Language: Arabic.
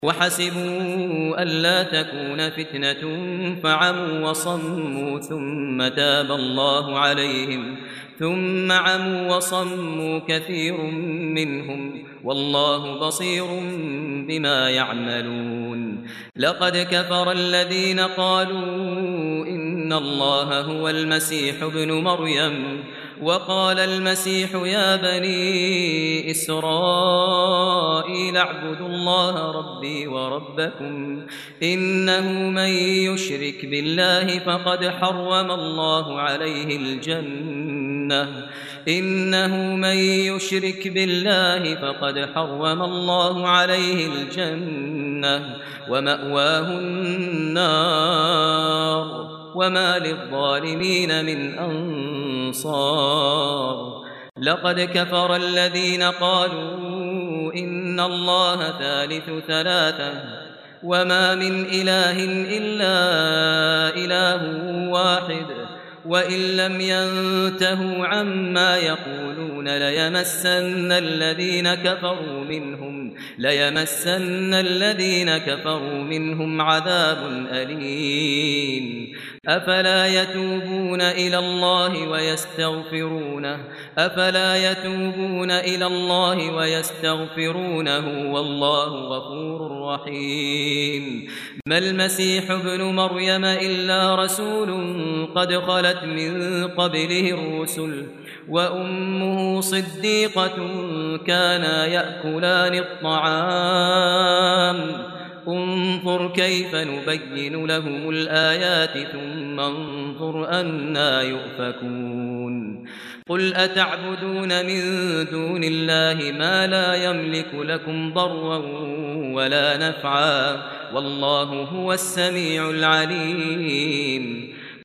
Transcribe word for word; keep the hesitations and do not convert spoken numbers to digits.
وحسبوا ألا تكون فتنة فعموا وصموا ثم تاب الله عليهم ثم عموا وصموا كثير منهم والله بصير بما يعملون. لقد كفر الذين قالوا إن الله هو المسيح ابن مريم وقال المسيح يا بني إسرائيل اعبدوا الله ربي وربكم إنه من يشرك بالله فقد حرم الله عليه الجنة إنه من يشرك بالله فقد حرم الله عليه الجنة ومأواه النار وما للظالمين من أنصار. لقد كفر الذين قالوا إن الله ثالث ثلاثة وما من إله إلا إله واحد وإن لم ينتهوا عما يقولون ليمسن الذين كفروا منهم ليمسن الذين كفروا منهم عذاب أليم. أفلا يتوبون إلى الله ويستغفرونه أفلا يتوبون إلى الله ويستغفرونه والله غفور رحيم. ما المسيح ابن مريم إلا رسول قد خلت من قبله الرسل وأمه صديقة كانا يأكلان الطعام انظر كيف نبين لهم الآيات ثم انظر أنى يؤفكون. قل أتعبدون من دون الله ما لا يملك لكم ضرا ولا نفعا والله هو السميع العليم.